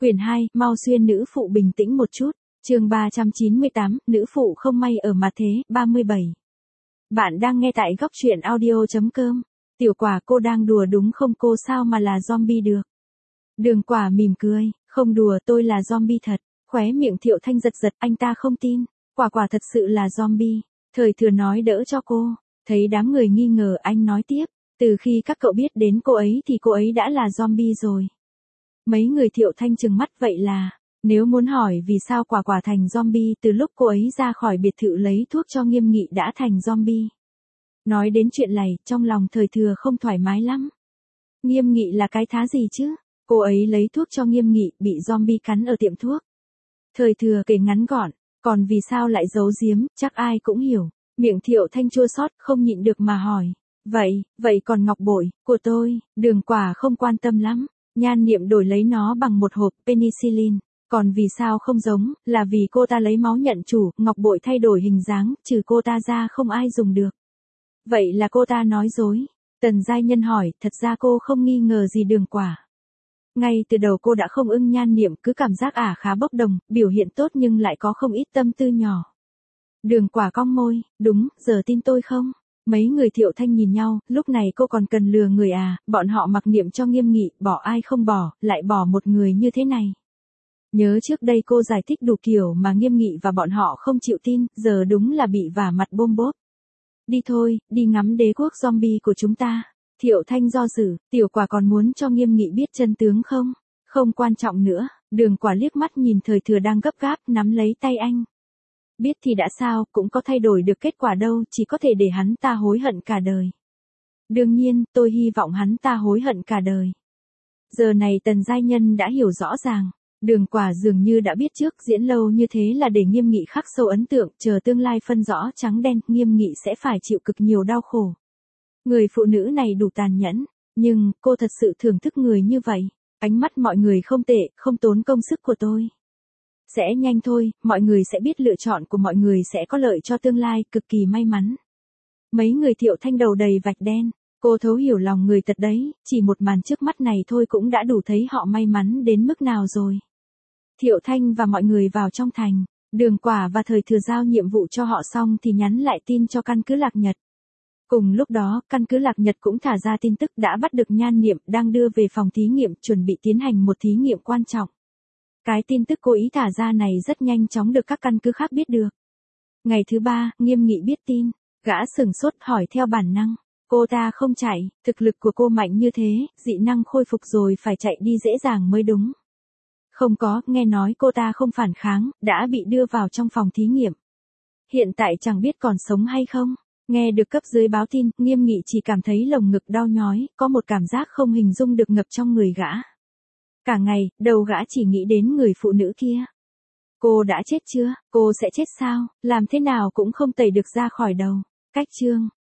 Quyển 2, mau xuyên nữ phụ bình tĩnh một chút. Chương 398, nữ phụ không may ở mặt thế, 37. Bạn đang nghe tại góc truyện audio.com. Tiểu Quả, cô đang đùa đúng không? Cô sao mà là zombie được? Đường Quả mỉm cười, không đùa, tôi là zombie thật. Khóe miệng Thiệu Thanh giật giật, anh ta không tin. Quả thật sự là zombie. Thời Thừa nói đỡ cho cô. Thấy đám người nghi ngờ, anh nói tiếp. Từ khi các cậu biết đến cô ấy thì cô ấy đã là zombie rồi. Mấy người Thiệu Thanh trừng mắt, vậy là, nếu muốn hỏi vì sao Quả thành zombie từ lúc cô ấy ra khỏi biệt thự lấy thuốc cho Nghiêm Nghị đã thành zombie. Nói đến chuyện này, trong lòng Thời Thừa không thoải mái lắm. Nghiêm Nghị là cái thá gì chứ? Cô ấy lấy thuốc cho Nghiêm Nghị, bị zombie cắn ở tiệm thuốc. Thời Thừa kể ngắn gọn, còn vì sao lại giấu giếm, chắc ai cũng hiểu. Miệng Thiệu Thanh chua xót, không nhịn được mà hỏi. Vậy còn ngọc bội, của tôi, Đường Quả không quan tâm lắm. Nhan Niệm đổi lấy nó bằng một hộp penicillin. Còn vì sao không giống, là vì cô ta lấy máu nhận chủ, ngọc bội thay đổi hình dáng, trừ cô ta ra không ai dùng được. Vậy là cô ta nói dối. Tần Giai Nhân hỏi, thật ra cô không nghi ngờ gì Đường Quả. Ngay từ đầu cô đã không ưng Nhan Niệm, cứ cảm giác khá bốc đồng, biểu hiện tốt nhưng lại có không ít tâm tư nhỏ. Đường Quả cong môi, đúng, giờ tin tôi không? Mấy người Thiệu Thanh nhìn nhau, lúc này cô còn cần lừa người à, bọn họ mặc niệm cho Nghiêm Nghị, bỏ ai không bỏ, lại bỏ một người như thế này. Nhớ trước đây cô giải thích đủ kiểu mà Nghiêm Nghị và bọn họ không chịu tin, giờ đúng là bị vả mặt bôm bốp. Đi thôi, đi ngắm đế quốc zombie của chúng ta. Thiệu Thanh do dự, Tiểu Quả còn muốn cho Nghiêm Nghị biết chân tướng không? Không quan trọng nữa, Đường Quả liếc mắt nhìn Thời Thừa đang gấp gáp, nắm lấy tay anh. Biết thì đã sao, cũng có thay đổi được kết quả đâu, chỉ có thể để hắn ta hối hận cả đời. Đương nhiên, tôi hy vọng hắn ta hối hận cả đời. Giờ này Tần Giai Nhân đã hiểu rõ ràng. Đường Quả dường như đã biết trước, diễn lâu như thế là để Nghiêm Nghị khắc sâu ấn tượng, chờ tương lai phân rõ trắng đen, Nghiêm Nghị sẽ phải chịu cực nhiều đau khổ. Người phụ nữ này đủ tàn nhẫn, nhưng cô thật sự thưởng thức người như vậy. Ánh mắt mọi người không tệ, không tốn công sức của tôi. Sẽ nhanh thôi, mọi người sẽ biết lựa chọn của mọi người sẽ có lợi cho tương lai, cực kỳ may mắn. Mấy người Thiệu Thanh đầu đầy vạch đen, cô thấu hiểu lòng người thật đấy, chỉ một màn trước mắt này thôi cũng đã đủ thấy họ may mắn đến mức nào rồi. Thiệu Thanh và mọi người vào trong thành, Đường Quả và Thời Thừa giao nhiệm vụ cho họ xong thì nhắn lại tin cho căn cứ Lạc Nhật. Cùng lúc đó, căn cứ Lạc Nhật cũng thả ra tin tức đã bắt được Nhan Niệm, đang đưa về phòng thí nghiệm, chuẩn bị tiến hành một thí nghiệm quan trọng. Cái tin tức cố ý thả ra này rất nhanh chóng được các căn cứ khác biết được. Ngày thứ 3, Nghiêm Nghị biết tin, gã sửng sốt hỏi theo bản năng. Cô ta không chạy, thực lực của cô mạnh như thế, dị năng khôi phục rồi phải chạy đi dễ dàng mới đúng. Không có, nghe nói cô ta không phản kháng, đã bị đưa vào trong phòng thí nghiệm. Hiện tại chẳng biết còn sống hay không. Nghe được cấp dưới báo tin, Nghiêm Nghị chỉ cảm thấy lồng ngực đau nhói, có một cảm giác không hình dung được ngập trong người gã. Cả ngày, đầu gã chỉ nghĩ đến người phụ nữ kia. Cô đã chết chưa? Cô sẽ chết sao? Làm thế nào cũng không tẩy được ra khỏi đầu. Cách chương